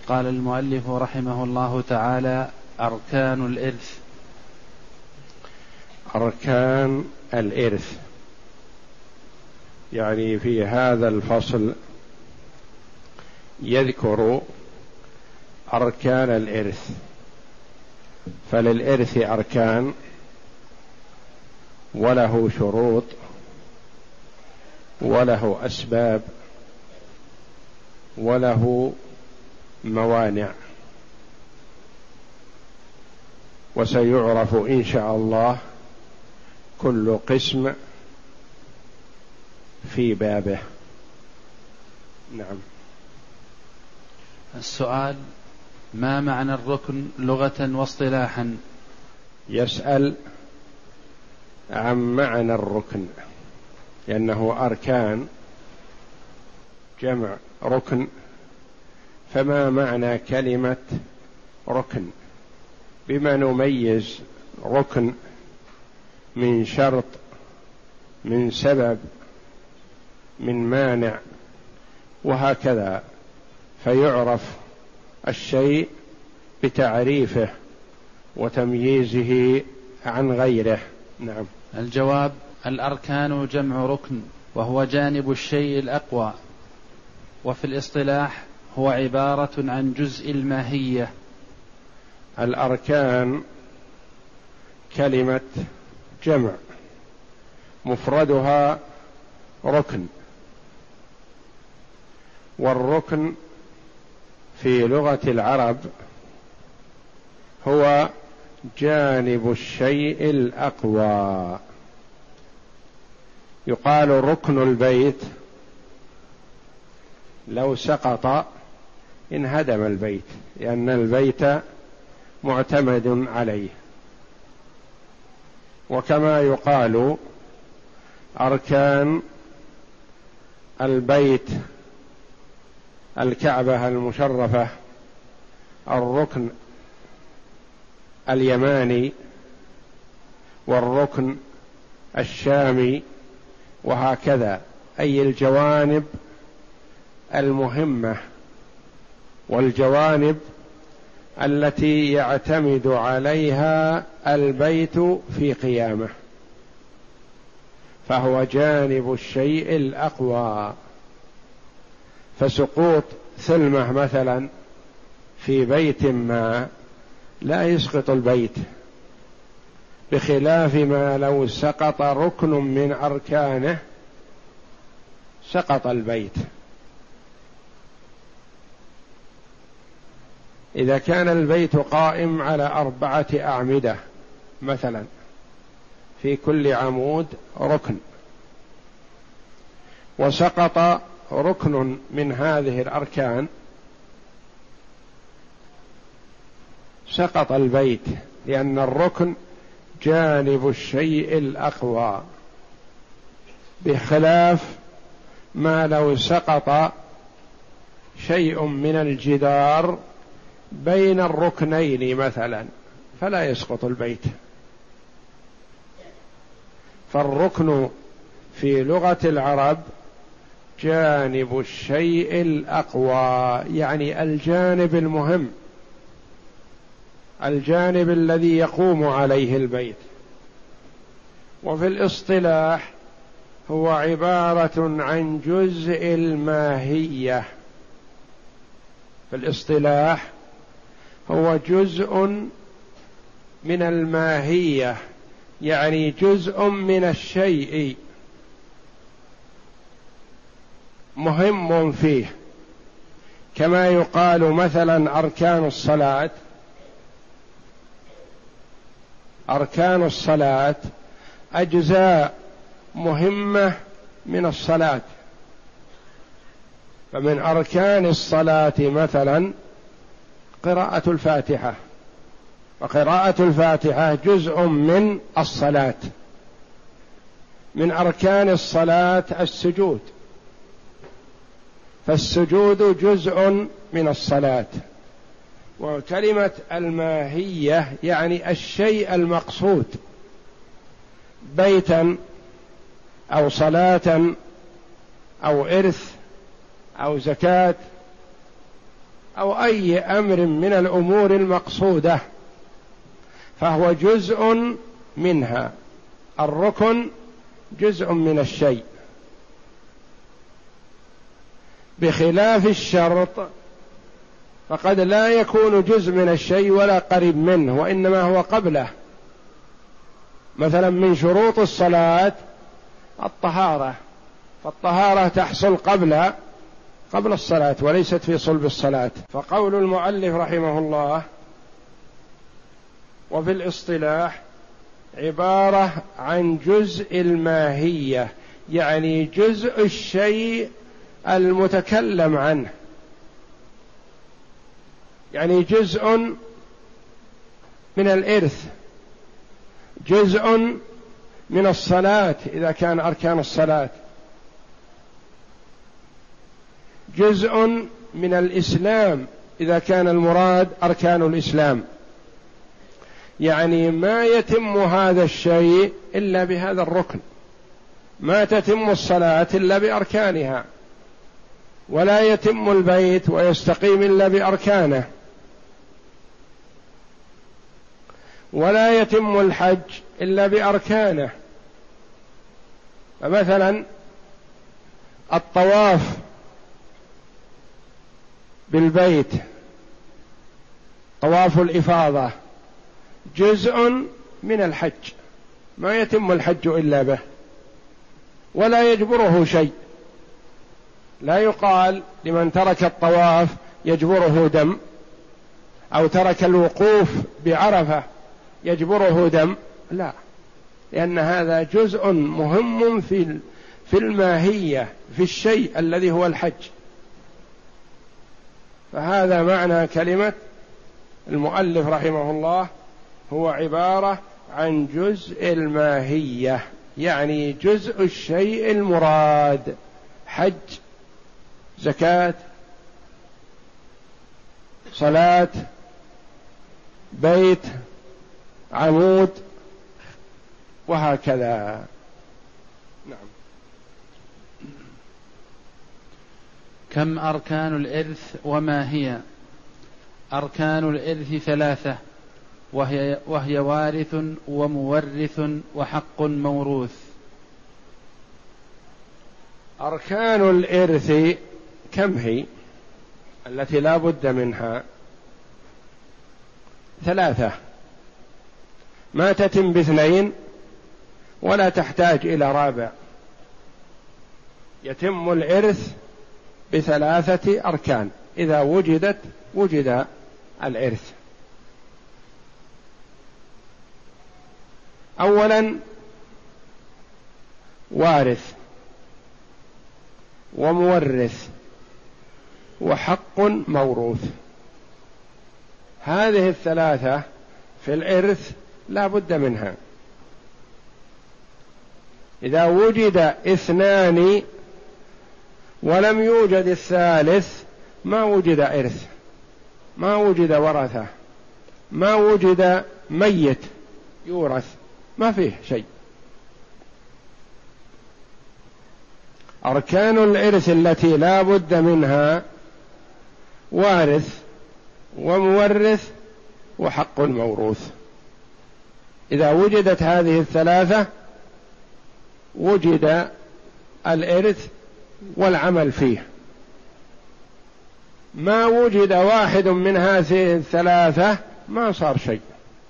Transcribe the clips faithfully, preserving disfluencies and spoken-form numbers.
قال المؤلف رحمه الله تعالى: أركان الإرث. أركان الإرث، يعني في هذا الفصل يذكر أركان الإرث. فللإرث أركان وله شروط وله أسباب وله موانع، وسيعرف إن شاء الله كل قسم في بابه. نعم. السؤال: ما معنى الركن لغة واصطلاحا؟ يسأل عن معنى الركن، لأنه أركان جمع ركن، فما معنى كلمة ركن؟ بما نميز ركن من شرط، من سبب، من مانع، وهكذا، فيعرف الشيء بتعريفه وتمييزه عن غيره. نعم. الجواب: الأركان جمع ركن، وهو جانب الشيء الأقوى، وفي الاصطلاح هو عبارة عن جزء الماهية. الأركان كلمة جمع، مفردها ركن، والركن في لغة العرب هو جانب الشيء الأقوى. يقال ركن البيت لو سقط انهدم البيت، لأن البيت معتمد عليه. وكما يقال أركان البيت الكعبة المشرفة الركن اليماني والركن الشامي، وهكذا، أي الجوانب المهمة والجوانب التي يعتمد عليها البيت في قيامه، فهو جانب الشيء الأقوى. فسقوط ثلمة مثلا في بيت ما لا يسقط البيت، بخلاف ما لو سقط ركن من أركانه سقط البيت. إذا كان البيت قائم على أربعة أعمدة مثلا، في كل عمود ركن، وسقط ركن من هذه الأركان سقط البيت، لأن الركن جانب الشيء الأقوى، بخلاف ما لو سقط شيء من الجدار بين الركنين مثلا فلا يسقط البيت. فالركن في لغة العرب جانب الشيء الأقوى، يعني الجانب المهم، الجانب الذي يقوم عليه البيت. وفي الاصطلاح هو عبارة عن جزء الماهية. في الاصطلاح هو جزء من الماهية، يعني جزء من الشيء مهم فيه. كما يقال مثلا أركان الصلاة، أركان الصلاة أجزاء مهمة من الصلاة. فمن أركان الصلاة مثلا قراءة الفاتحة، وقراءة الفاتحة جزء من الصلاة. من أركان الصلاة السجود، فالسجود جزء من الصلاة. وكلمة الماهية يعني الشيء المقصود، بيتا أو صلاة أو إرث أو زكاة أو أي أمر من الأمور المقصودة فهو جزء منها. الركن جزء من الشيء، بخلاف الشرط فقد لا يكون جزء من الشيء ولا قريب منه، وإنما هو قبله. مثلا من شروط الصلاة الطهارة، فالطهارة تحصل قبل قبل الصلاة وليست في صلب الصلاة. فقول المؤلف رحمه الله وفي الاصطلاح عبارة عن جزء الماهية، يعني جزء الشيء المتكلم عنه، يعني جزء من الإرث، جزء من الصلاة إذا كان أركان الصلاة، جزء من الإسلام إذا كان المراد أركان الإسلام. يعني ما يتم هذا الشيء إلا بهذا الركن، ما تتم الصلاة إلا بأركانها، ولا يتم البيت ويستقيم إلا بأركانه، ولا يتم الحج إلا بأركانه. فمثلا الطواف بالبيت، طواف الإفاضة جزء من الحج، ما يتم الحج إلا به، ولا يجبره شيء. لا يقال لمن ترك الطواف يجبره دم، أو ترك الوقوف بعرفة يجبره دم، لا، لأن هذا جزء مهم في في الماهية، في الشيء الذي هو الحج. فهذا معنى كلمة المؤلف رحمه الله، هو عبارة عن جزء الماهية، يعني جزء الشيء المراد، حج، زكاة، صلاة، بيت، عمود، وهكذا. نعم. كم أركان الإرث وما هي؟ أركان الإرث ثلاثة، وهي, وهي وارث ومورث وحق موروث. أركان الإرث كم هي التي لا بد منها؟ ثلاثة، ما تتم باثنين ولا تحتاج إلى رابع. يتم الإرث بثلاثة أركان، إذا وجدت وجد الإرث. أولا وارث ومورث وحق موروث. هذه الثلاثة في الإرث لا بد منها. إذا وجد اثنان ولم يوجد الثالث ما وجد إرث، ما وجد ورثة، ما وجد ميت يورث، ما فيه شيء. أركان الإرث التي لا بد منها وارث ومورث وحق موروث. إذا وجدت هذه الثلاثة وجد الإرث والعمل فيه. ما وجد واحد من هذه الثلاثة ما صار شيء.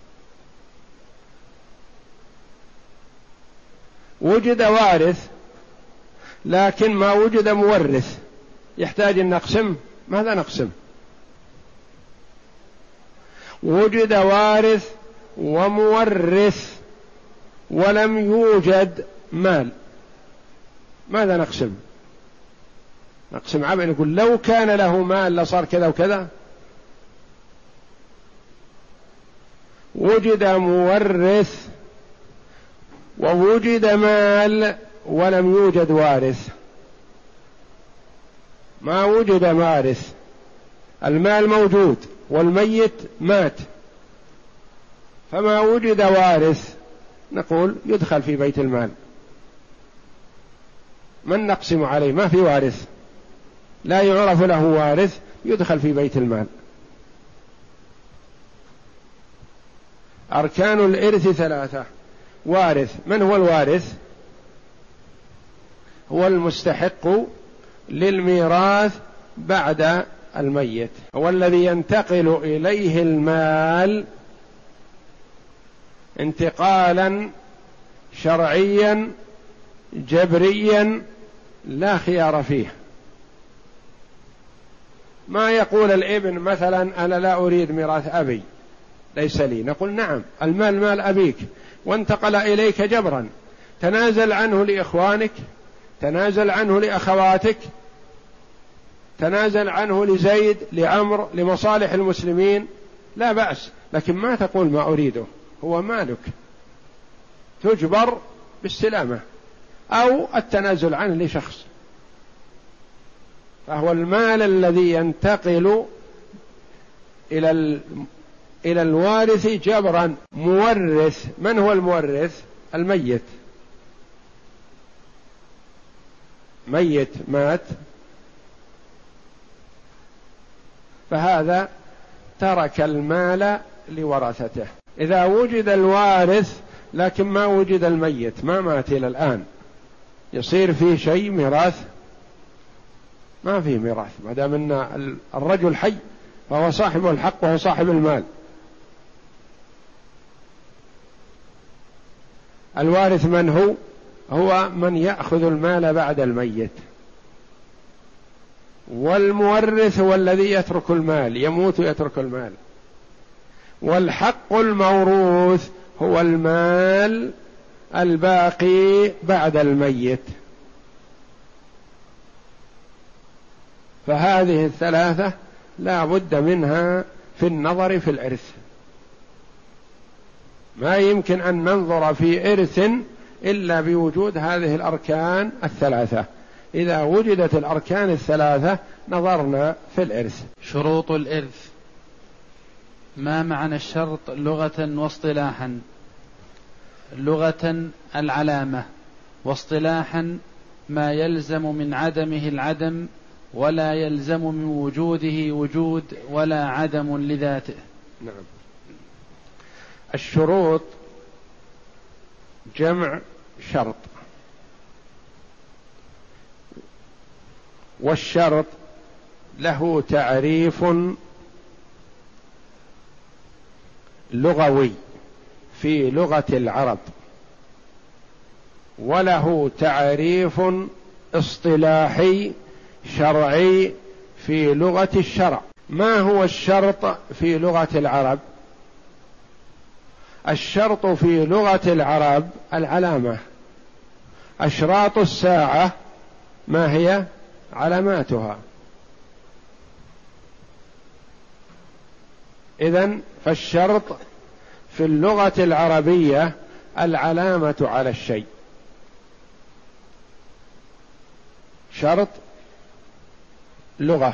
وجد وارث لكن ما وجد مورث، يحتاج أن نقسم، ماذا نقسم؟ وجد وارث ومورث ولم يوجد مال، ماذا نقسم؟ نقسم عمل، نقول لو كان له مال لصار كذا وكذا. وجد مورث ووجد مال ولم يوجد وارث، ما وجد وارث، المال موجود والميت مات، فما وجد وارث نقول يدخل في بيت المال. من نقسم عليه؟ ما في وارث، لا يعرف له وارث يدخل في بيت المال. أركان الإرث ثلاثة. وارث، من هو الوارث؟ هو المستحق للميراث بعد الميت، هو الذي ينتقل إليه المال انتقالا شرعيا جبريا لا خيار فيه. ما يقول الابن مثلا أنا لا أريد ميراث أبي ليس لي، نقول نعم المال مال أبيك وانتقل إليك جبرا، تنازل عنه لإخوانك، تنازل عنه لأخواتك، تنازل عنه لزيد لعمر لمصالح المسلمين لا بأس، لكن ما تقول ما أريده، هو مالك تجبر باستلامه أو التنازل عنه لشخص. فهو المال الذي ينتقل إلى ال... إلى الوارث جبرا. مورث، من هو المورث؟ الميت، ميت مات فهذا ترك المال لورثته. إذا وجد الوارث لكن ما وجد الميت، ما مات إلى الآن، يصير فيه شيء ميراث؟ ما فيه ميراث ما دام أن الرجل حي فهو صاحب الحق وهو صاحب المال. الوارث من هو؟ هو من يأخذ المال بعد الميت، والمورث هو الذي يترك المال، يموت ويترك المال. والحق الموروث هو المال الباقي بعد الميت. فهذه الثلاثة لا بد منها في النظر في الإرث. ما يمكن أن ننظر في إرث إلا بوجود هذه الأركان الثلاثة. إذا وجدت الأركان الثلاثة نظرنا في الإرث. شروط الإرث. ما معنى الشرط لغة واصطلاحا؟ لغة العلامة، واصطلاحا ما يلزم من عدمه العدم ولا يلزم من وجوده وجود ولا عدم لذاته. نعم. الشروط جمع شرط، والشرط له تعريف لغوي في لغة العرب، وله تعريف اصطلاحي شرعي في لغة الشرع. ما هو الشرط في لغة العرب؟ الشرط في لغة العرب العلامة. أشراط الساعة ما هي؟ علاماتها. إذن فالشرط في اللغة العربية العلامة على الشيء. شرط لغة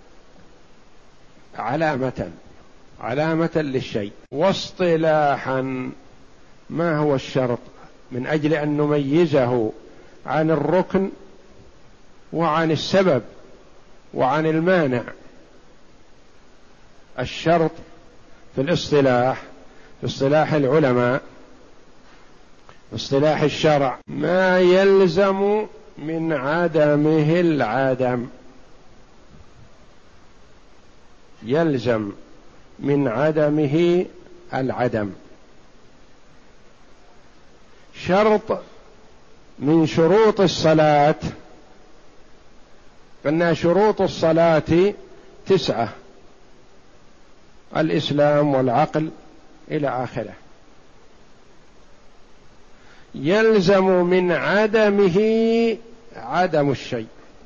علامة، علامة للشيء. واصطلاحا ما هو الشرط؟ من أجل أن نميزه عن الركن وعن السبب وعن المانع. الشرط في الاصطلاح، في اصطلاح العلماء، في اصطلاح الشرع، ما يلزم من عدمه العدم، يلزم من عدمه العدم. شرط من شروط الصلاة، فإن شروط الصلاة تسعة: الإسلام والعقل إلى آخره. يلزم من عدمه عدم الشيء،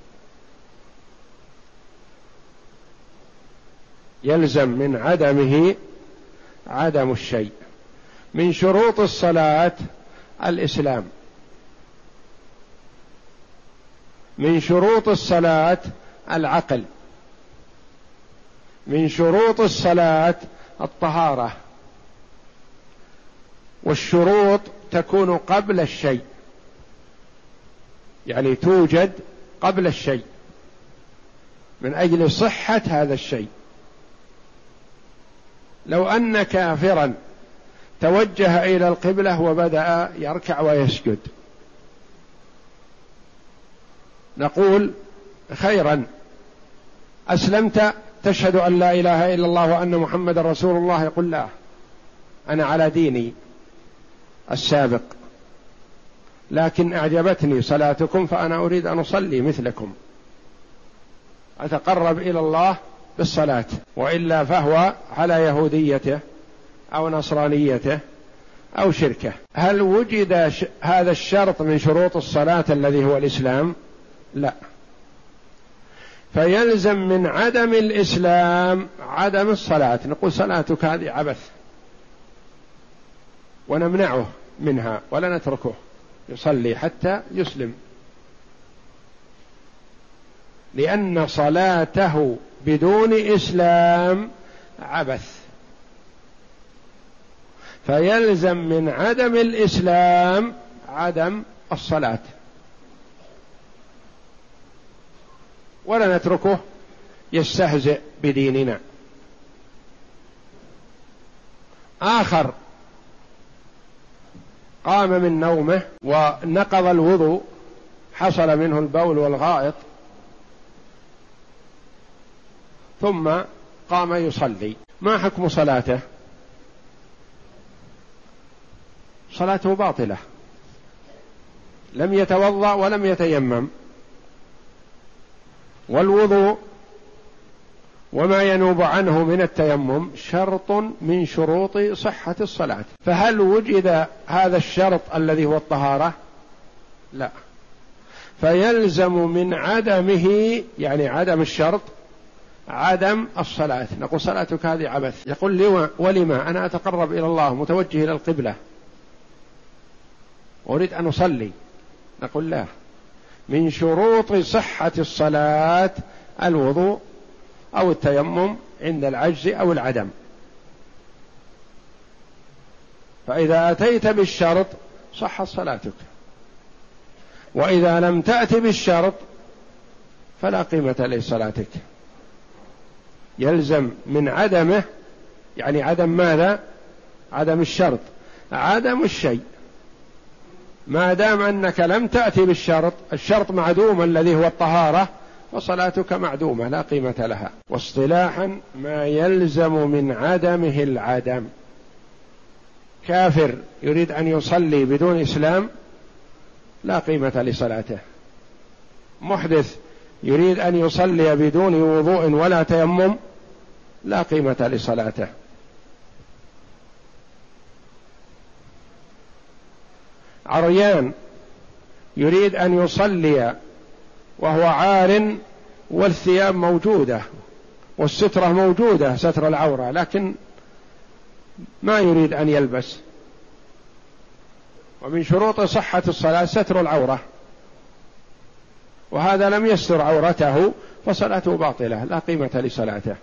يلزم من عدمه عدم الشيء. من شروط الصلاة الإسلام، من شروط الصلاة العقل، من شروط الصلاة الطهارة. والشروط تكون قبل الشيء، يعني توجد قبل الشيء. من أجل صحة هذا الشيء. لو أن كافرا توجه إلى القبلة وبدأ يركع ويسجد، نقول خيرا، أسلمت تشهد أن لا إله إلا الله وأن محمد رسول الله، يقول لا، أنا على ديني السابق، لكن أعجبتني صلاتكم فأنا أريد أن أصلي مثلكم، أتقرب إلى الله بالصلاة، وإلا فهو على يهوديته أو نصرانيته أو شركه. هل وجد هذا الشرط من شروط الصلاة الذي هو الإسلام؟ لا، فيلزم من عدم الإسلام عدم الصلاة، نقول صلاتك هذه عبث، ونمنعه منها ولا نتركه يصلي حتى يسلم، لأن صلاته بدون إسلام عبث، فيلزم من عدم الإسلام عدم الصلاة، ولا نتركه يستهزئ بديننا. آخر قام من نومه ونقض الوضوء، حصل منه البول والغائط، ثم قام يصلي، ما حكم صلاته؟ صلاته باطلة، لم يتوضأ ولم يتيمم، والوضوء وما ينوب عنه من التيمم شرط من شروط صحة الصلاة، فهل وجد هذا الشرط الذي هو الطهارة؟ لا، فيلزم من عدمه، يعني عدم الشرط، عدم الصلاة، نقول صلاتك هذه عبث، يقول لي ولما؟ أنا أتقرب إلى الله متوجه إلى القبلة أريد أن أصلي، نقول لا، من شروط صحة الصلاة الوضوء أو التيمم عند العجز أو العدم، فإذا أتيت بالشرط صحت صلاتك، وإذا لم تأت بالشرط فلا قيمة لصلاتك. يلزم من عدمه، يعني عدم ماذا؟ عدم الشرط، عدم الشيء، ما دام أنك لم تأتي بالشرط، الشرط معدوم الذي هو الطهارة، وصلاتك معدومة لا قيمة لها. واصطلاحا ما يلزم من عدمه العدم، كافر يريد أن يصلي بدون إسلام لا قيمة لصلاته، محدث يريد أن يصلي بدون وضوء ولا تيمم لا قيمة لصلاته. عريان يريد أن يصلي وهو عار والثياب موجودة والسترة موجودة، ستر العورة، لكن ما يريد أن يلبس، ومن شروط صحة الصلاة ستر العورة، وهذا لم يستر عورته فصلاته باطلة لا قيمة لصلاته.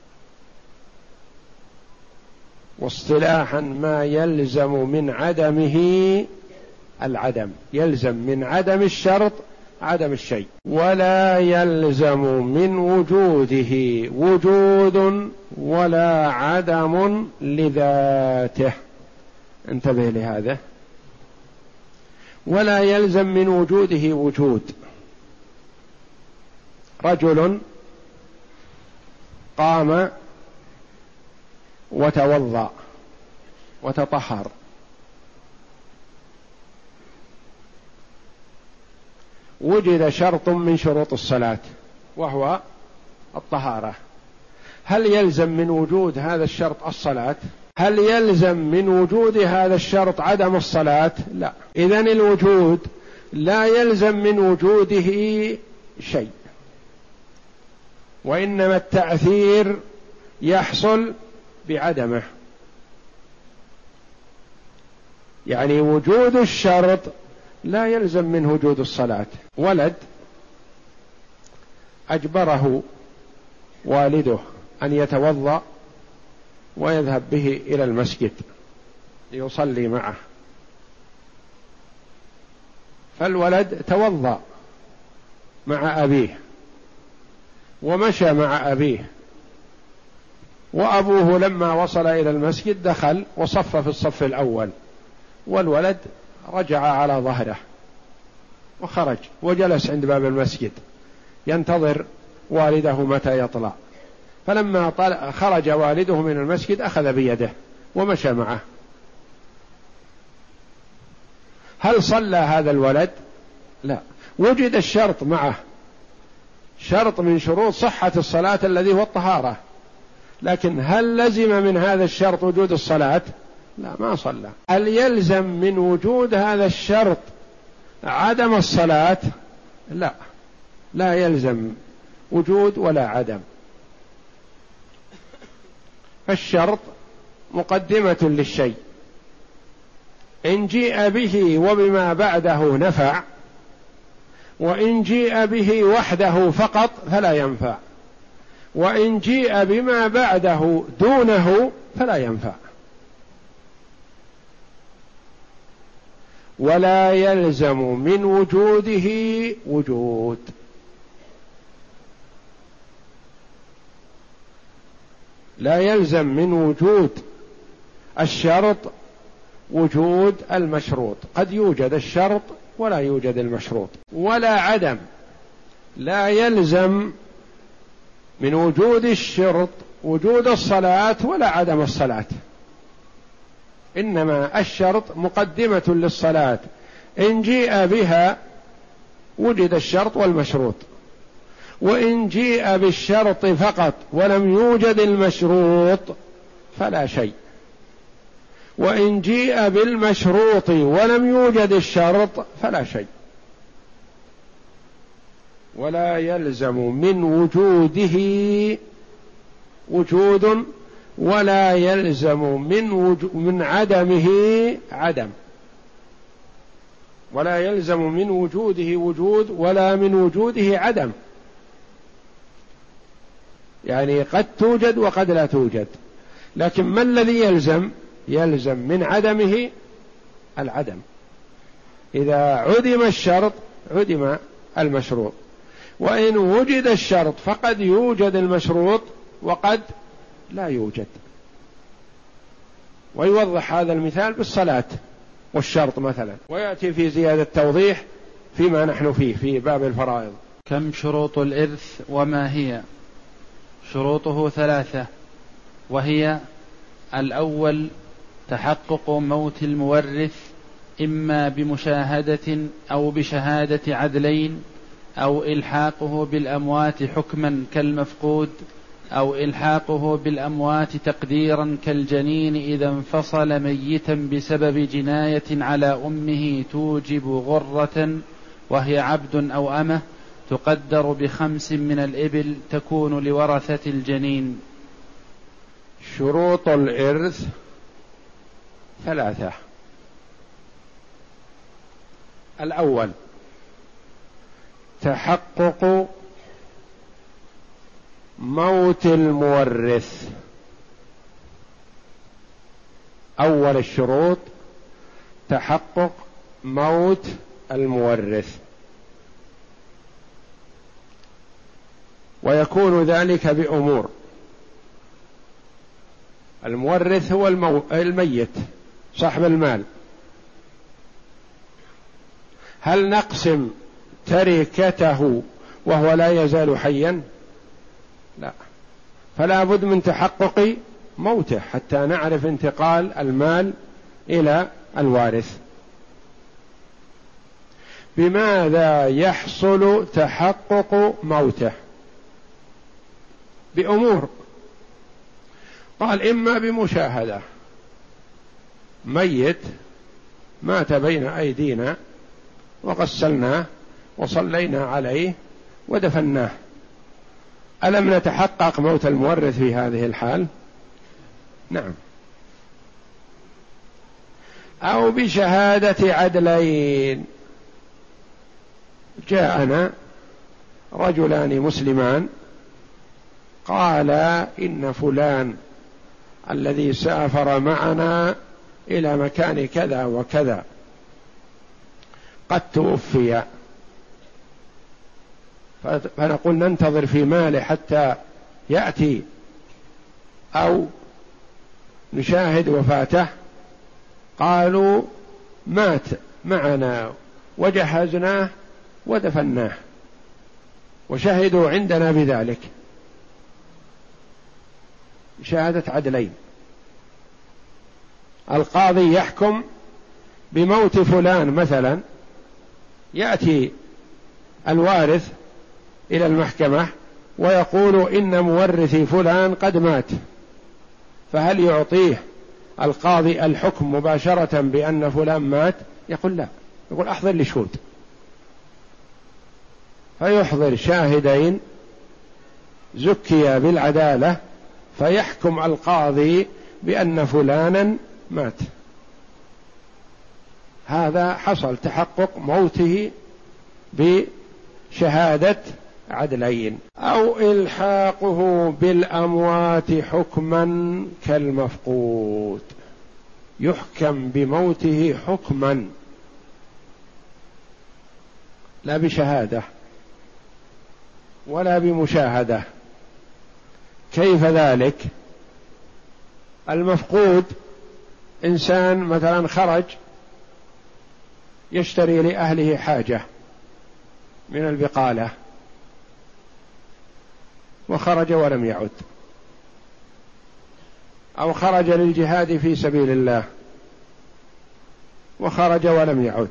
واصطلاحا ما يلزم من عدمه العدم، يلزم من عدم الشرط عدم الشيء، ولا يلزم من وجوده وجود ولا عدم لذاته، انتبه لهذا، ولا يلزم من وجوده وجود. رجل قام وتوضأ وتطهر، وجد شرط من شروط الصلاة وهو الطهارة، هل يلزم من وجود هذا الشرط الصلاة؟ هل يلزم من وجود هذا الشرط عدم الصلاة؟ لا. إذن الوجود لا يلزم من وجوده شيء، وإنما التأثير يحصل بعدمه، يعني وجود الشرط لا يلزم من وجود الصلاة. ولد أجبره والده أن يتوضأ ويذهب به إلى المسجد ليصلي معه، فالولد توضأ مع أبيه ومشى مع أبيه، وأبوه لما وصل إلى المسجد دخل وصف في الصف الأول، والولد رجع على ظهره وخرج وجلس عند باب المسجد ينتظر والده متى يطلع. فلما طلع خرج والده من المسجد أخذ بيده ومشى معه. هل صلى هذا الولد؟ لا. وجد الشرط معه، شرط من شروط صحة الصلاة الذي هو الطهارة، لكن هل لزم من هذا الشرط وجود الصلاة؟ لا، ما صلى. هل يلزم من وجود هذا الشرط عدم الصلاة؟ لا، لا يلزم وجود ولا عدم. فالشرط مقدمة للشيء، إن جيء به وبما بعده نفع، وإن جيء به وحده فقط فلا ينفع، وإن جيء بما بعده دونه فلا ينفع. ولا يلزم من وجوده وجود. لا يلزم من وجود الشرط وجود المشروط، قد يوجد الشرط ولا يوجد المشروط. ولا عدم، لا يلزم من وجود الشرط وجود الصلاة ولا عدم الصلاة، إنما الشرط مقدمة للصلاة، إن جيء بها وجد الشرط والمشروط، وإن جيء بالشرط فقط ولم يوجد المشروط فلا شيء، وإن جيء بالمشروط ولم يوجد الشرط فلا شيء. ولا يلزم من وجوده وجود، ولا يلزم من وجو من عدمه عدم. ولا يلزم من وجوده وجود ولا من وجوده عدم، يعني قد توجد وقد لا توجد. لكن ما الذي يلزم؟ يلزم من عدمه العدم. إذا عدم الشرط عدم المشروط، وإن وجد الشرط فقد يوجد المشروط وقد لا يوجد. ويوضح هذا المثال بالصلاة والشرط مثلا، ويأتي في زيادة توضيح فيما نحن فيه في باب الفرائض. كم شروط الإرث وما هي؟ شروطه ثلاثة، وهي: الأول تحقق موت المورث، إما بمشاهدة أو بشهادة عدلين، أو إلحاقه بالأموات حكما كالمفقود، أو إلحاقه بالأموات تقديرا كالجنين إذا انفصل ميتا بسبب جناية على أمه توجب غرة وهي عبد أو أمة تقدر بخمس من الإبل تكون لورثة الجنين. شروط الإرث ثلاثة. الأول تحقق موت المورث، أول الشروط تحقق موت المورث، ويكون ذلك بأمور. المورث هو المو... الميت صاحب المال. هل نقسم تركته وهو لا يزال حيا؟ لا، فلا بد من تحقق موته حتى نعرف انتقال المال إلى الوارث. بماذا يحصل تحقق موته؟ بأمور. قال: إما بمشاهدة، ميت مات بين أيدينا وغسلناه وصلينا عليه ودفناه، ألم نتحقق موت المورث في هذه الحال؟ نعم. أو بشهادة عدلين، جاءنا رجلان مسلمان قال: إن فلان الذي سافر معنا إلى مكان كذا وكذا قد توفي، فنقول ننتظر في ماله حتى يأتي أو نشاهد وفاته؟ قالوا مات معنا وجهزناه ودفناه وشهدوا عندنا بذلك شهادة عدلين. القاضي يحكم بموت فلان مثلا، يأتي الوارث إلى المحكمة ويقول إن مورثي فلان قد مات، فهل يعطيه القاضي الحكم مباشرة بأن فلان مات؟ يقول لا، يقول أحضر لي شهود، فيحضر شاهدين زكيا بالعدالة فيحكم القاضي بأن فلانا مات. هذا حصل تحقق موته بشهادة عدلين. أو إلحاقه بالأموات حكما كالمفقود، يحكم بموته حكما لا بشهادة ولا بمشاهدة. كيف ذلك؟ المفقود إنسان مثلا خرج يشتري لأهله حاجة من البقالة وخرج ولم يعد، أو خرج للجهاد في سبيل الله وخرج ولم يعد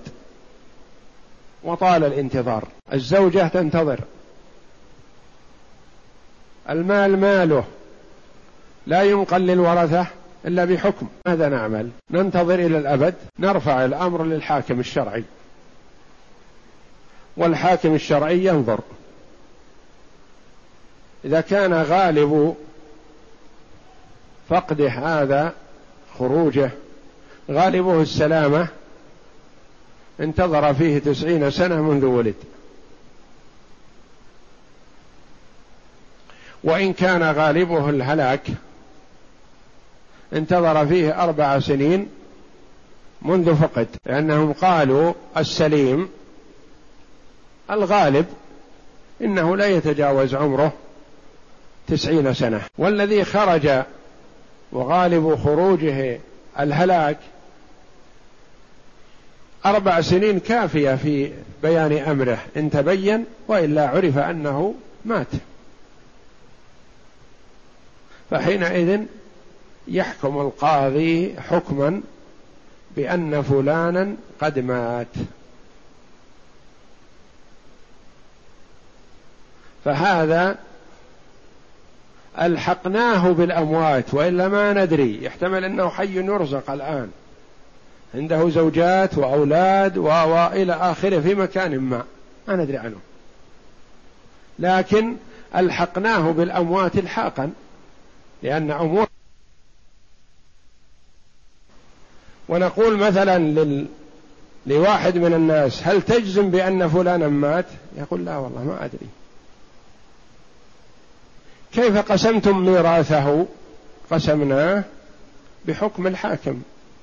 وطال الانتظار، الزوجة تنتظر، المال ماله لا ينقل للورثة إلا بحكم. ماذا نعمل؟ ننتظر إلى الأبد؟ نرفع الأمر للحاكم الشرعي، والحاكم الشرعي ينظر، إذا كان غالب فقده هذا خروجه غالبه السلامة انتظر فيه تسعين سنة منذ ولد، وإن كان غالبه الهلاك انتظر فيه أربع سنين منذ فقد، لأنهم قالوا السليم الغالب إنه لا يتجاوز عمره تسعين سنة، والذي خرج وغالب خروجه الهلاك أربع سنين كافية في بيان أمره إن تبين، وإلا عرف أنه مات، فحينئذ يحكم القاضي حكما بأن فلانا قد مات. فهذا ألحقناه بالأموات، وإلا ما ندري، يحتمل أنه حي يرزق الآن عنده زوجات وأولاد وإلى آخره في مكان ما ما ندري عنه، لكن ألحقناه بالأموات الحاقا، لأن أمور. ونقول مثلا لل... لواحد من الناس هل تجزم بأن فلانا مات؟ يقول لا والله ما أدري. كيف قسمتم ميراثه؟ قسمناه بحكم الحاكم،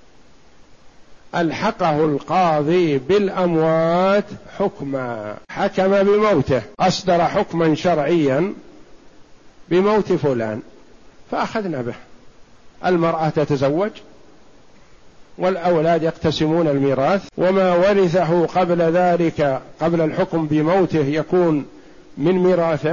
ألحقه القاضي بالأموات حكما، حكم بموته، أصدر حكما شرعيا بموت فلان فأخذنا به. المرأة تتزوج والأولاد يقتسمون الميراث، وما ورثه قبل ذلك قبل الحكم بموته يكون من ميراثه،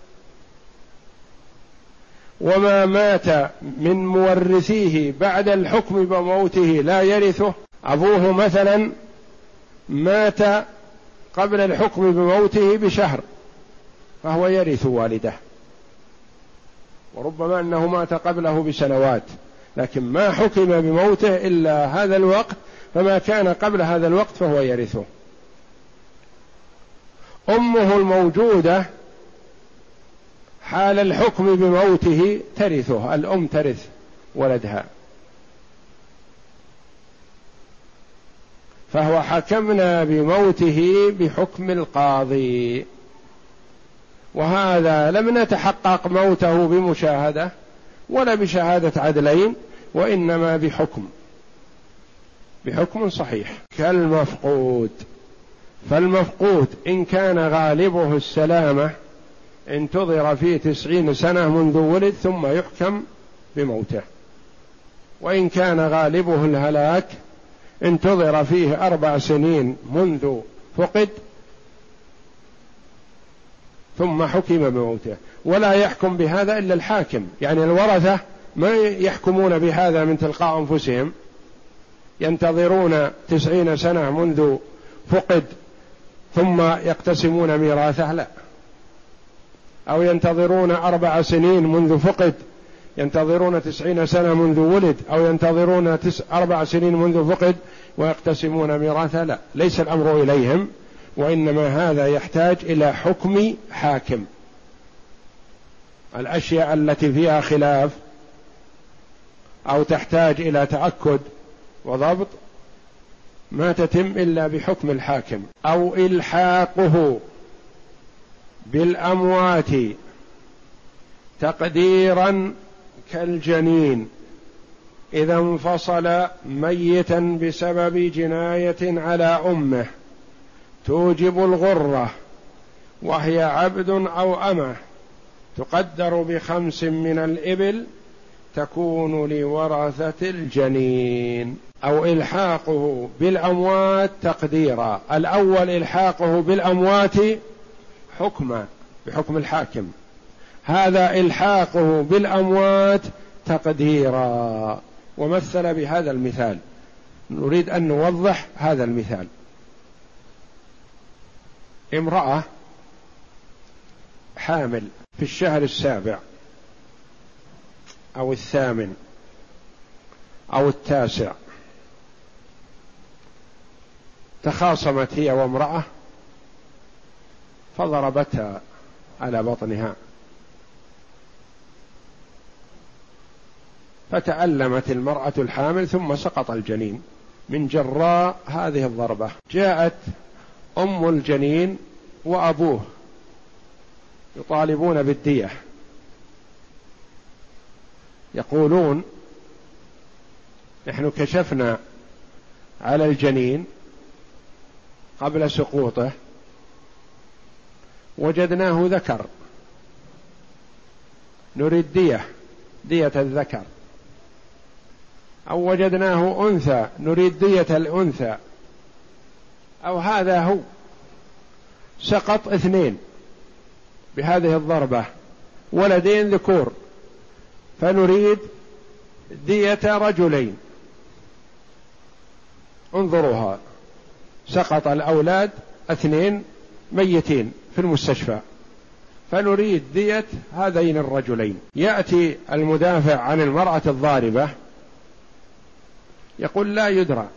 وما مات من مورثيه بعد الحكم بموته لا يرثه. أبوه مثلا مات قبل الحكم بموته بشهر فهو يرث والده، وربما أنه مات قبله بسنوات لكن ما حكم بموته إلا هذا الوقت، فما كان قبل هذا الوقت فهو يرثه. أمه الموجودة حال الحكم بموته ترثه، الأم ترث ولدها، فهو حكمنا بموته بحكم القاضي، وهذا لم نتحقق موته بمشاهدة ولا بشهادة عدلين، وإنما بحكم بحكم صحيح كالمفقود. فالمفقود إن كان غالبه السلامة انتظر فيه تسعين سنة منذ ولد ثم يحكم بموته، وإن كان غالبه الهلاك انتظر فيه أربع سنين منذ فقد ثم حكم بموته. ولا يحكم بهذا إلا الحاكم، يعني الورثة ما يحكمون بهذا من تلقاء أنفسهم، ينتظرون تسعين سنة منذ فقد ثم يقتسمون ميراثه، لا، أو ينتظرون أربع سنين منذ فقد ينتظرون تسعين سنة منذ ولد، أو ينتظرون تس أربع سنين منذ فقد ويقتسمون ميراثه، لا، ليس الأمر إليهم، وإنما هذا يحتاج إلى حكم حاكم. الأشياء التي فيها خلاف أو تحتاج إلى تأكد وضبط ما تتم إلا بحكم الحاكم. أو إلحاقه بالأموات تقديرا كالجنين إذا انفصل ميتا بسبب جناية على أمه توجب الغرة، وهي عبد أو أمة، تقدر بخمس من الإبل، تكون لورثة الجنين. أو إلحاقه بالأموات تقديرا، الأول إلحاقه بالأموات حكما بحكم الحاكم، هذا إلحاقه بالأموات تقديرا. ومثل بهذا المثال، نريد أن نوضح هذا المثال. امرأة حامل في الشهر السابع أو الثامن أو التاسع، تخاصمت هي وامرأة فضربتها على بطنها، فتألمت المرأة الحامل ثم سقط الجنين من جراء هذه الضربة. جاءت أم الجنين وأبوه يطالبون بالدية، يقولون نحن كشفنا على الجنين قبل سقوطه وجدناه ذكر، نريد دية دية الذكر، أو وجدناه أنثى نريد دية الأنثى، أو هذا هو سقط اثنين بهذه الضربة ولدين ذكور فنريد دية رجلين. انظروها، سقط الأولاد اثنين ميتين في المستشفى فنريد دية هذين الرجلين. يأتي المدافع عن المرأة الضاربة يقول لا يدرى،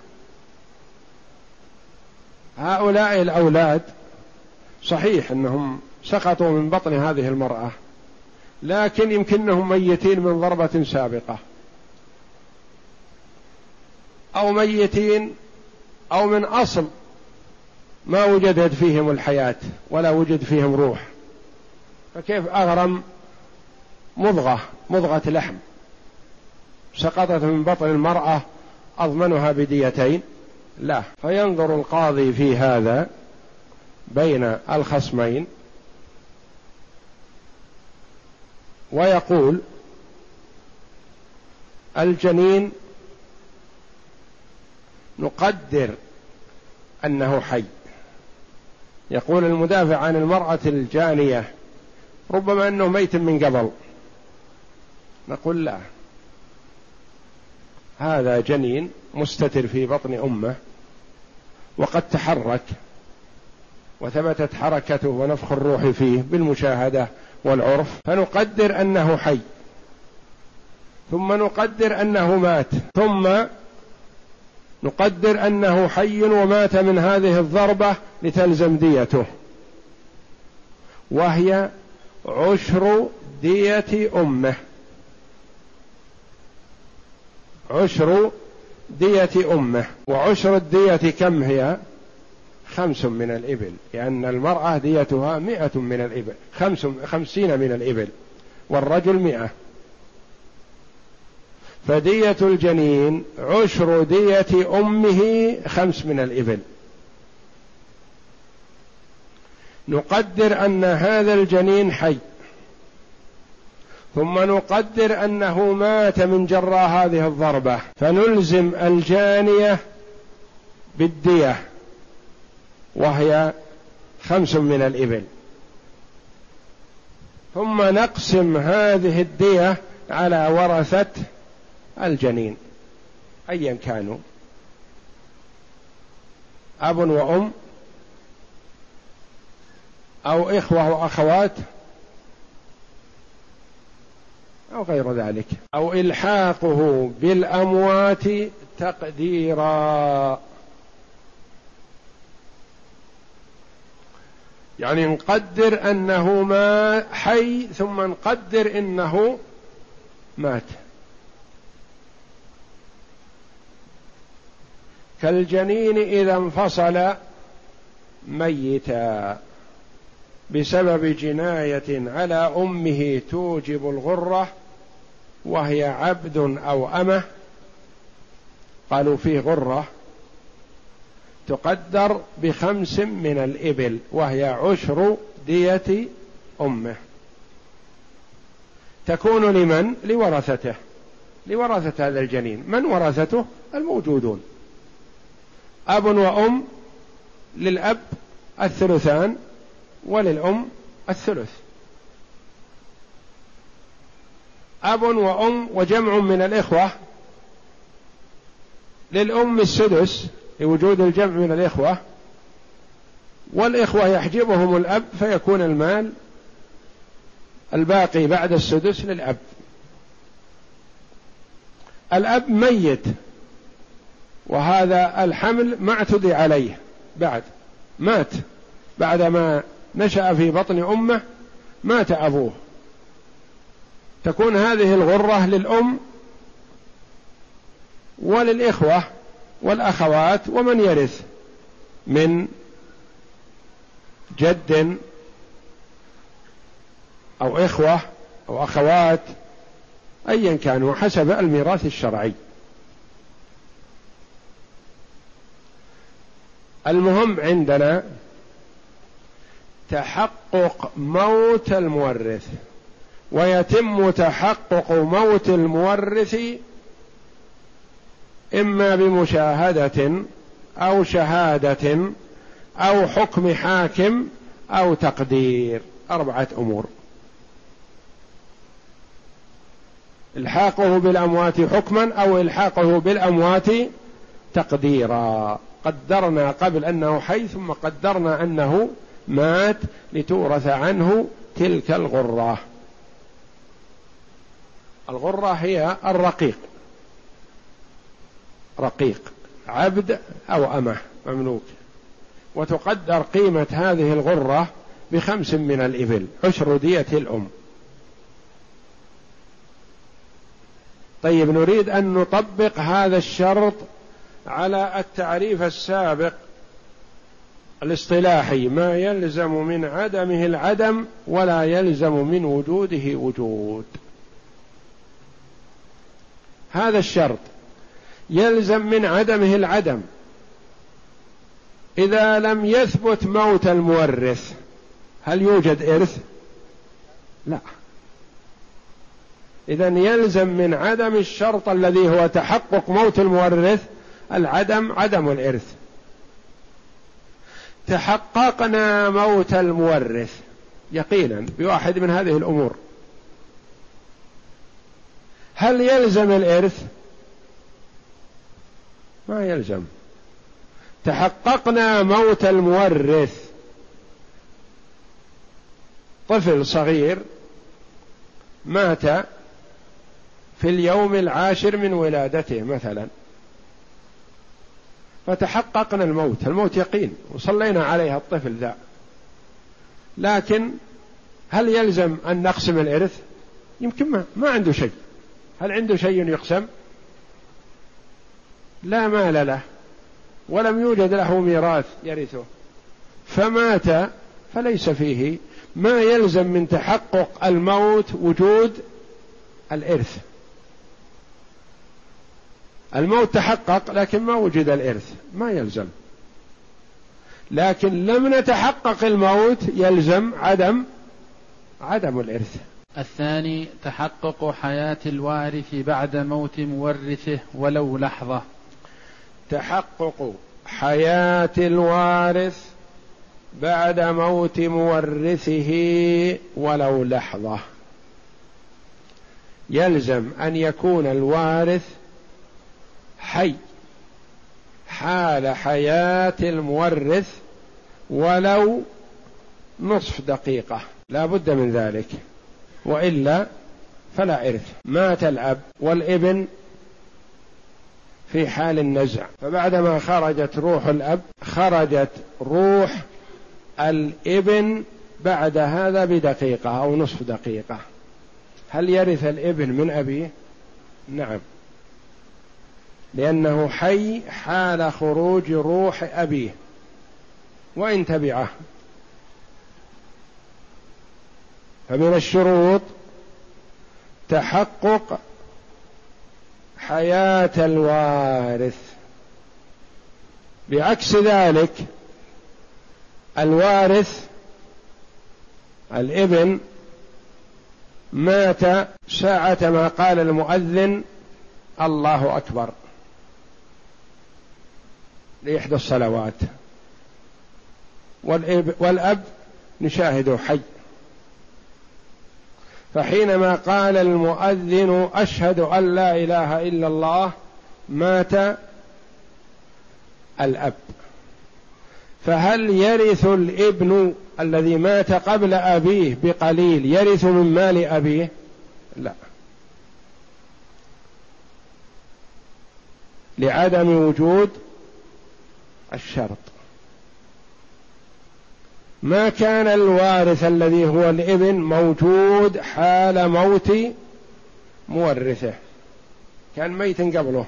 هؤلاء الأولاد صحيح أنهم سقطوا من بطن هذه المرأة، لكن يمكنهم ميتين من ضربة سابقة، أو ميتين أو من أصل ما وجدت فيهم الحياة ولا وجد فيهم روح، فكيف أغرم مضغة مضغة لحم سقطت من بطن المرأة أضمنها بديتين؟ لا. فينظر القاضي في هذا بين الخصمين ويقول الجنين نقدر أنه حي. يقول المدافع عن المرأة الجانية ربما أنه ميت من قبل، نقول لا، هذا جنين مستتر في بطن أمه وقد تحرك وثبتت حركته ونفخ الروح فيه بالمشاهدة والعرف، فنقدر أنه حي، ثم نقدر أنه مات، ثم نقدر أنه حي ومات من هذه الضربة لتلزم ديته، وهي عشر دية أمه، عشر دية أمه. وعشر الدية كم هي؟ خمس من الإبل، لأن المرأة ديتها مئة من الإبل، خمس خمسين من الإبل، والرجل مئة، فدية الجنين عشر دية أمه خمس من الإبل. نقدر أن هذا الجنين حي، ثم نقدر أنه مات من جراء هذه الضربة، فنلزم الجانية بالدية وهي خمس من الإبل، ثم نقسم هذه الدية على ورثة الجنين أيا كانوا، أب وأم أو إخوة وأخوات أو غير ذلك، أو إلحاقه بالأموات تقديرا، يعني نقدر أنه ما حي ثم نقدر أنه مات، كالجنين إذا انفصل ميتا بسبب جناية على أمه توجب الغرة وهي عبد أو أمة، قالوا فيه غرة، تقدر بخمس من الإبل وهي عشر دية أمه، تكون لمن؟ لورثته، لورثة هذا الجنين. من ورثته؟ الموجودون، أب وأم، للأب الثلثان وللأم الثلث، أب وأم وجمع من الإخوة، للأم السدس لوجود الجمع من الإخوة، والإخوة يحجبهم الأب فيكون المال الباقي بعد السدس للأب. الأب ميت وهذا الحمل ما اعتدي عليه، بعد مات بعدما نشأ في بطن أمه، مات أبوه، تكون هذه الغرة للأم وللإخوة والأخوات ومن يرث من جد أو إخوة أو أخوات أيا كانوا حسب الميراث الشرعي. المهم عندنا تحقق موت المورث، ويتم تحقق موت المورث إما بمشاهدة أو شهادة أو حكم حاكم أو تقدير، أربعة أمور: إلحاقه بالأموات حكما أو إلحاقه بالأموات تقديرا، قدرنا قبل أنه حي ثم قدرنا أنه مات لتورث عنه تلك الغرة. الغرة هي الرقيق، رقيق عبد أو أمة مملوك، وتقدر قيمة هذه الغرة بخمس من الإبل، عشر دية الأم. طيب، نريد أن نطبق هذا الشرط على التعريف السابق الاصطلاحي: ما يلزم من عدمه العدم ولا يلزم من وجوده وجود. هذا الشرط يلزم من عدمه العدم إذا لم يثبت موت المورث. هل يوجد إرث؟ لا. إذن يلزم من عدم الشرط الذي هو تحقق موت المورث العدم، عدم الإرث. تحققنا موت المورث يقينا بواحد من هذه الأمور، هل يلزم الإرث؟ ما يلزم. تحققنا موت المورث، طفل صغير مات في اليوم العاشر من ولادته مثلا، فتحققنا الموت، الموت يقين وصلينا عليها الطفل ذا، لكن هل يلزم أن نقسم الإرث؟ يمكن ما, ما عنده شيء. هل عنده شيء يقسم؟ لا مال له ولم يوجد له ميراث يرثه، فمات، فليس فيه ما يلزم من تحقق الموت وجود الإرث. الموت تحقق لكن ما وجد الإرث، ما يلزم. لكن لم نتحقق الموت يلزم عدم عدم الإرث. الثاني تحقق حياة الوارث بعد موت مورثه ولو لحظة. تحقق حياة الوارث بعد موت مورثه ولو لحظة، يلزم أن يكون الوارث حي حال حياة المورث ولو نصف دقيقة، لا بد من ذلك، وإلا فلا إرث. مات الأب والابن في حال النزع، فبعدما خرجت روح الأب خرجت روح الابن بعد هذا بدقيقة أو نصف دقيقة، هل يرث الابن من أبيه؟ نعم، لأنه حي حال خروج روح أبيه وإن تبعه. فمن الشروط تحقق حياة الوارث. بعكس ذلك الوارث الابن مات ساعة ما قال المؤذن الله أكبر لإحدى الصلوات، والأب نشاهده حي، فحينما قال المؤذن أشهد أن لا إله إلا الله مات الأب، فهل يرث الابن الذي مات قبل أبيه بقليل يرث من مال أبيه؟ لا، لعدم وجود الشرط. ما كان الوارث الذي هو الابن موجود حال موت مورثه، كان ميت قبله.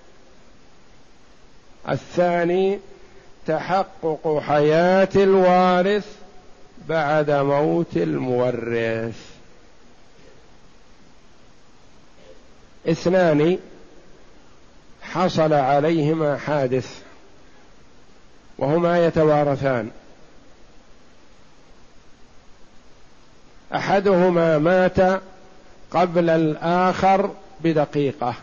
الثاني تحقق حياة الوارث بعد موت المورث. اثنان حصل عليهما حادث وهما يتوارثان، أحدهما مات قبل الآخر بدقيقة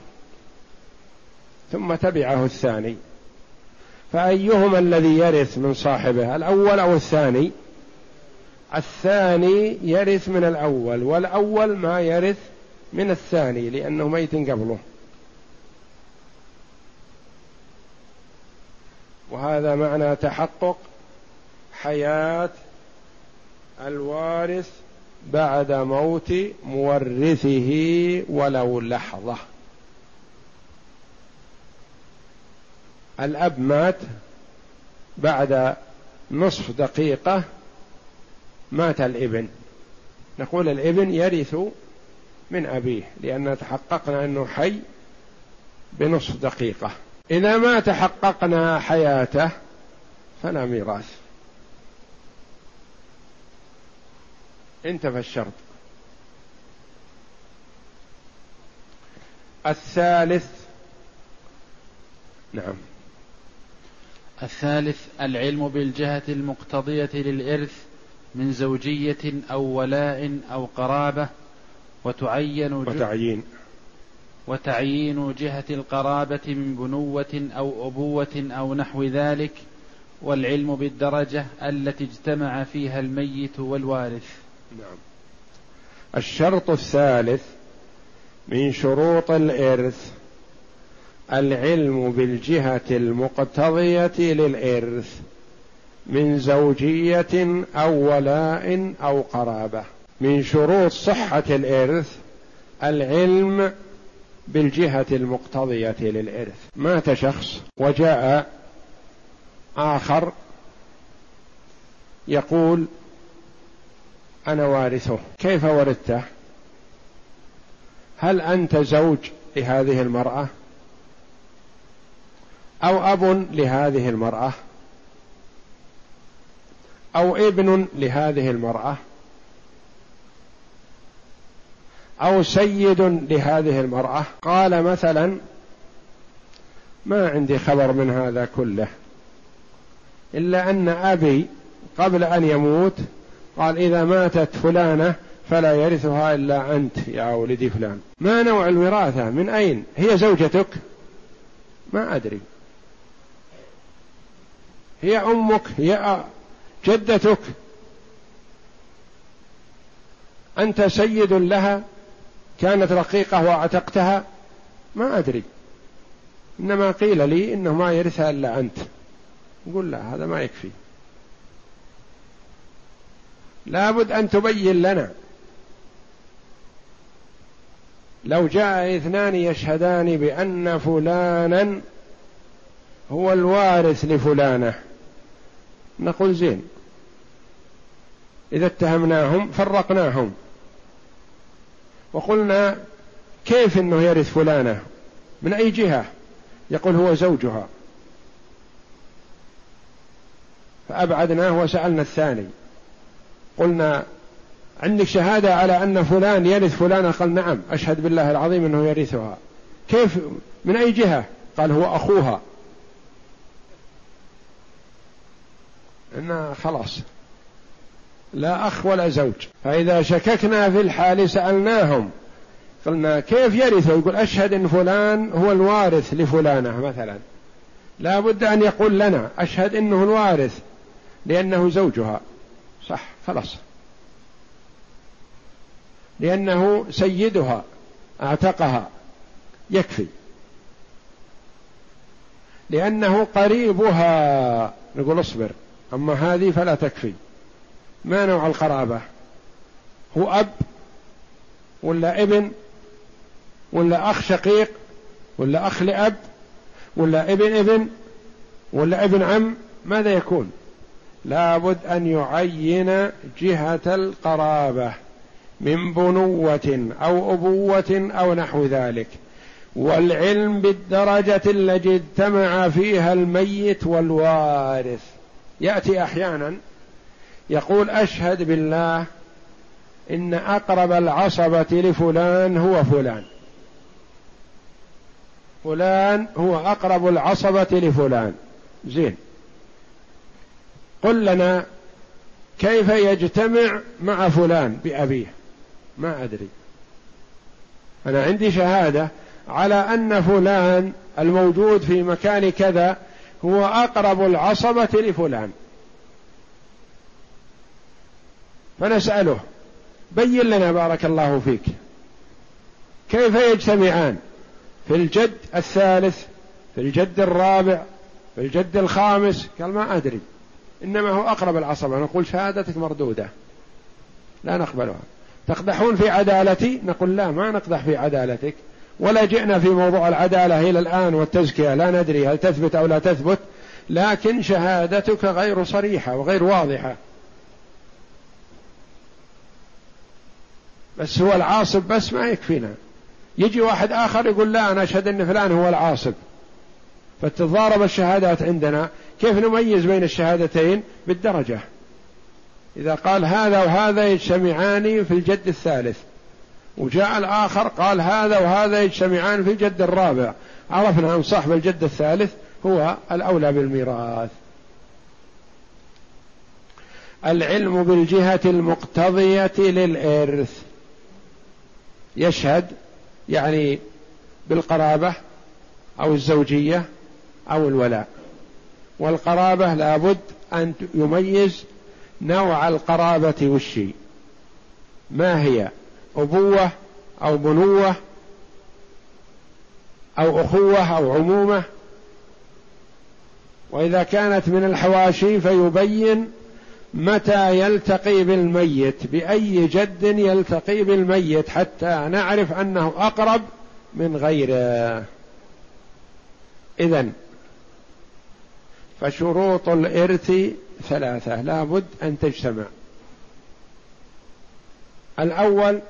ثم تبعه الثاني، فأيهما الذي يرث من صاحبه، الأول أو الثاني؟ الثاني يرث من الأول، والأول ما يرث من الثاني لأنه ميت قبله. وهذا معنى تحقق حياة الوارث بعد موت مورثه ولو لحظة. الأب مات بعد نصف دقيقة مات الابن، نقول الابن يرث من أبيه لأن تحققنا أنه حي بنصف دقيقة. إذا ما تحققنا حياته فلا ميراث، انتفى الشرط. الثالث نعم الثالث العلم بالجهة المقتضية للإرث من زوجية أو ولاء أو قرابة، وتعين وتعيين وتعيين جهة القرابة من بنوة أو أبوة أو نحو ذلك، والعلم بالدرجة التي اجتمع فيها الميت والوارث. نعم. الشرط الثالث من شروط الإرث العلم بالجهة المقتضية للإرث من زوجية أو ولاء أو قرابة. من شروط صحة الإرث العلم بالجهة المقتضية للإرث. مات شخص وجاء آخر يقول أنا وارثه، كيف ورثته؟ هل أنت زوج لهذه المرأة أو أب لهذه المرأة أو ابن لهذه المرأة أو سيد لهذه المرأة؟ قال مثلا ما عندي خبر من هذا كله، إلا أن أبي قبل أن يموت قال إذا ماتت فلانة فلا يرثها إلا أنت يا ولدي فلان. ما نوع الوراثة؟ من أين؟ هي زوجتك؟ ما أدري. هي أمك؟ هي جدتك؟ أنت سيد لها؟ كانت رقيقة وأعتقتها؟ ما أدري. إنما قيل لي إنه ما يرثها إلا أنت. نقول لا، هذا ما يكفي، لابد أن تبين لنا. لو جاء اثنان يشهدان بأن فلانا هو الوارث لفلانة نقول زين، إذا اتهمناهم فرقناهم وقلنا كيف إنه يرث فلانة، من أي جهة؟ يقول هو زوجها، فأبعدناه وسألنا الثاني، قلنا عندك شهادة على أن فلان يرث فلانة؟ قال نعم، أشهد بالله العظيم أنه يرثها. كيف؟ من أي جهة؟ قال هو أخوها. إن خلاص لا أخ ولا زوج. فإذا شككنا في الحال سألناهم قلنا كيف يرثه؟ يقول أشهد أن فلان هو الوارث لفلانة مثلا، لا بد أن يقول لنا أشهد أنه الوارث لأنه زوجها، صح خلاص، لأنه سيدها اعتقها، يكفي. لأنه قريبها نقول اصبر، أما هذه فلا تكفي. ما نوع القرابة؟ هو أب ولا ابن ولا أخ شقيق ولا أخ لأب ولا ابن ابن ولا ابن عم؟ ماذا يكون؟ لابد أن يعين جهة القرابة من بنوة أو أبوة أو نحو ذلك، والعلم بالدرجة التي اجتمع فيها الميت والوارث. يأتي أحيانا يقول أشهد بالله إن أقرب العصبة لفلان هو فلان، فلان هو أقرب العصبة لفلان، زين، قل لنا كيف يجتمع مع فلان بأبيه؟ ما أدري. أنا عندي شهادة على أن فلان الموجود في مكان كذا هو أقرب العصبة لفلان، فنسأله بين لنا بارك الله فيك كيف يجتمعان في الجد الثالث، في الجد الرابع، في الجد الخامس؟ قال ما أدري، إنما هو أقرب العصبة. نقول شهادتك مردودة، لا نقبلها. تقدحون في عدالتي؟ نقول لا، ما نقدح في عدالتك، ولا جئنا في موضوع العدالة إلى الآن والتزكية، لا ندري هل تثبت أو لا تثبت، لكن شهادتك غير صريحة وغير واضحة. بس هو العاصب بس ما يكفينا، يجي واحد آخر يقول لا أنا أشهد أن فلان هو العاصب، فتتضارب الشهادات عندنا. كيف نميز بين الشهادتين؟ بالدرجة. إذا قال هذا وهذا يجتمعان في الجد الثالث، وجاء الآخر قال هذا وهذا يجتمعان في الجد الرابع، عرفنا أن صاحب الجد الثالث هو الأولى بالميراث. العلم بالجهة المقتضية للإرث، يشهد يعني بالقرابة أو الزوجية أو الولاء. والقرابة لابد أن يميز نوع القرابة والشيء، ما هي؟ أبوة أو بنوة أو أخوة أو عمومة. وإذا كانت من الحواشي فيبين متى يلتقي بالميت، بأي جد يلتقي بالميت، حتى نعرف أنه أقرب من غيره. إذن فشروط الإرث ثلاثة لابد أن تجتمع. الأول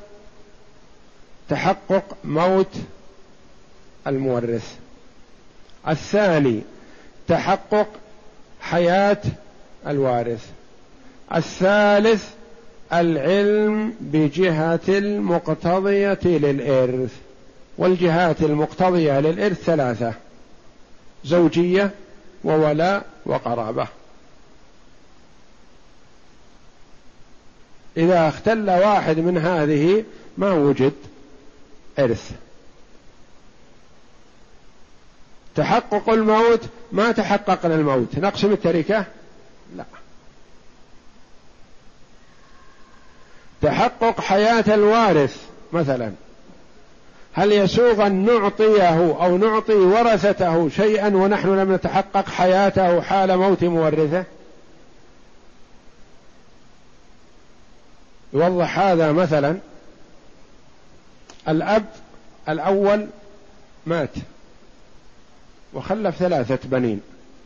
تحقق موت المورث، الثاني تحقق حياة الوارث، الثالث العلم بجهة المقتضية للإرث. والجهات المقتضية للإرث ثلاثة: زوجية وولاء وقرابة. إذا اختل واحد من هذه ما وجد إرث. تحقق الموت، ما تحققنا الموت، نقسم التركة؟ لا. تحقق حياة الوارث مثلا، هل يسوغ أن نعطيه أو نعطي ورثته شيئا ونحن لم نتحقق حياته حال موت مورثه؟ يوضح هذا مثلا، الأب الأول مات وخلف ثلاثة بنين،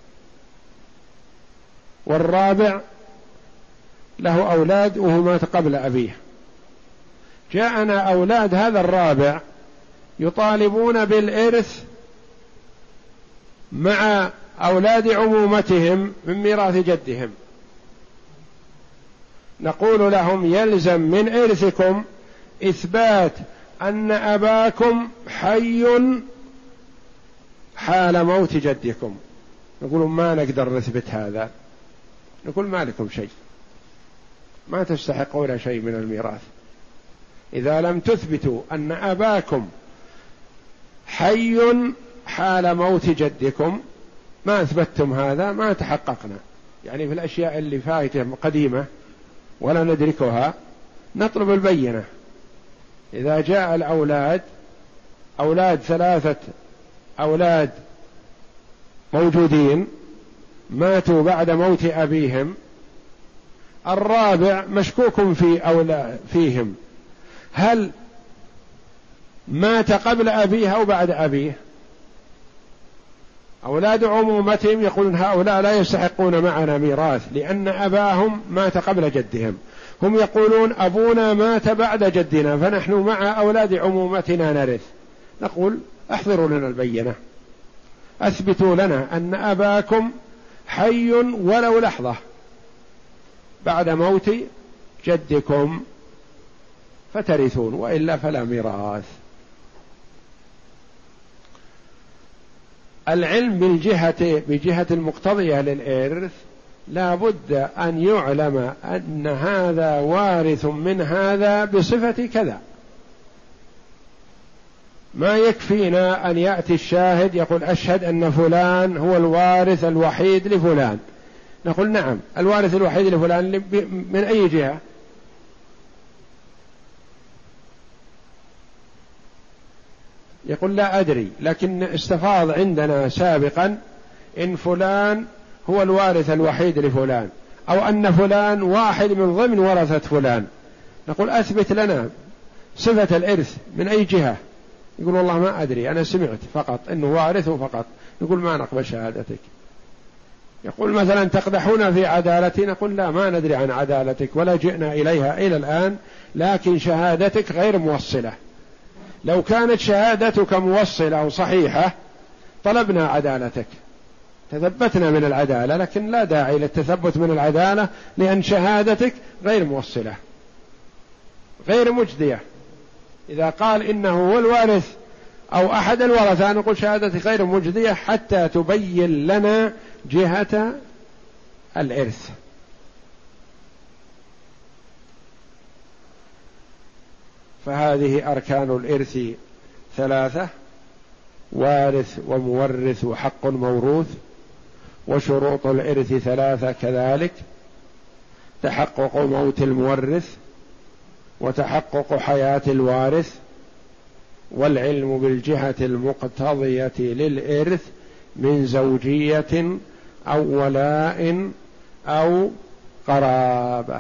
والرابع له أولاد وهو مات قبل أبيه. جاءنا أولاد هذا الرابع يطالبون بالإرث مع أولاد عمومتهم من ميراث جدهم، نقول لهم يلزم من إرثكم إثبات أن أباكم حي حال موت جدكم. نقول ما نقدر نثبت هذا، نقول ما لكم شيء، ما تستحقون شيء من الميراث إذا لم تثبتوا أن أباكم حي حال موت جدكم. ما أثبتتم هذا ما تحققنا. يعني في الأشياء اللي فايتة قديمة ولا ندركها نطلب البينة. إذا جاء الأولاد أولاد ثلاثة أولاد موجودين ماتوا بعد موت أبيهم، الرابع مشكوك في أولاد فيهم، هل مات قبل أبيه أو بعد أبيه؟ أولاد عمومتهم يقولون هؤلاء لا يستحقون معنا ميراث لأن أباهم مات قبل جدهم، هم يقولون أبونا مات بعد جدنا فنحن مع أولاد عمومتنا نرث. نقول احضروا لنا البينة، أثبتوا لنا أن أباكم حي ولو لحظة بعد موت جدكم فترثون، وإلا فلا ميراث. العلم بالجهة بجهة المقتضية للإرث لا بد أن يعلم أن هذا وارث من هذا بصفة كذا. ما يكفينا أن يأتي الشاهد يقول أشهد أن فلان هو الوارث الوحيد لفلان، نقول نعم الوارث الوحيد لفلان من أي جهة؟ يقول لا أدري، لكن استفاض عندنا سابقا إن فلان هو الوارث الوحيد لفلان، أو أن فلان واحد من ضمن ورثة فلان. نقول أثبت لنا صفة الإرث من أي جهة؟ يقول والله ما أدري، أنا سمعت فقط إنه وارث فقط. نقول ما نقبل شهادتك. يقول مثلا تقدحون في عدالتي، نقول لا ما ندري عن عدالتك ولا جئنا إليها إلى الآن، لكن شهادتك غير موصلة. لو كانت شهادتك موصلة وصحيحة طلبنا عدالتك، تثبتنا من العدالة، لكن لا داعي للتثبت من العدالة لأن شهادتك غير موصلة غير مجدية. إذا قال إنه هو الوارث أو أحد الورثة نقول شهادتك غير مجدية حتى تبين لنا جهة الإرث. فهذه أركان الإرث ثلاثة: وارث ومورث وحق موروث. وشروط الإرث ثلاثة كذلك: تحقق موت المورث، وتحقق حياة الوارث، والعلم بالجهة المقتضية للإرث من زوجية أو ولاء أو قرابة.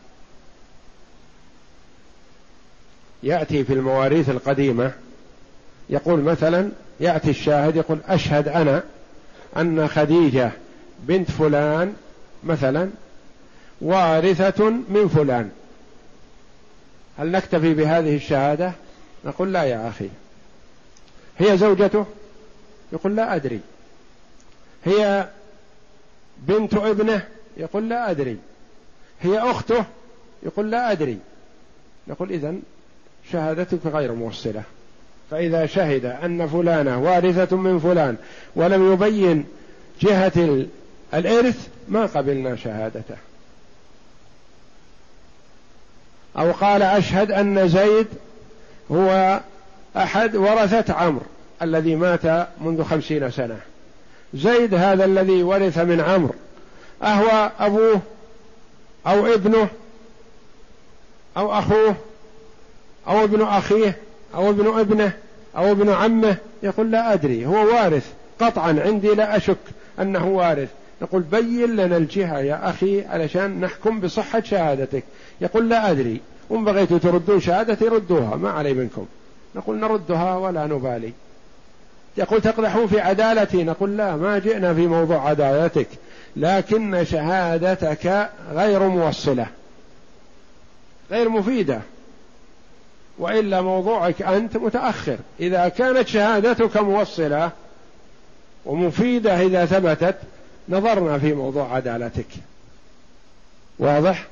يأتي في المواريث القديمة يقول مثلا يأتي الشاهد يقول أشهد أنا أن خديجة بنت فلان مثلا وارثة من فلان، هل نكتفي بهذه الشهادة؟ نقول لا يا أخي. هي زوجته؟ يقول لا أدري. هي بنت ابنه؟ يقول لا أدري. هي أخته؟ يقول لا أدري. نقول إذن شهادتك غير موصلة. فإذا شهد أن فلانة وارثة من فلان ولم يبين جهة الإرث ما قبلنا شهادته. أو قال أشهد أن زيد هو أحد ورثة عمرو الذي مات منذ خمسين سنة، زيد هذا الذي ورث من عمرو أهو أبوه أو ابنه أو أخوه أو ابن أخيه أو ابن ابنه أو ابن عمه؟ يقول لا أدري، هو وارث قطعا عندي، لا أشك أنه وارث. نقول بين لنا الجهة يا أخي علشان نحكم بصحة شهادتك. يقول لا أدري، وإن بغيتوا تردون شهادتي ردوها، ما علي منكم. نقول نردها ولا نبالي. يقول تقدحون في عدالتي، نقول لا، ما جئنا في موضوع عدالتك، لكن شهادتك غير موصلة غير مفيدة، وإلا موضوعك أنت متأخر. إذا كانت شهادتك موصلة ومفيدة إذا ثبتت نظرنا في موضوع عدالتك. واضح؟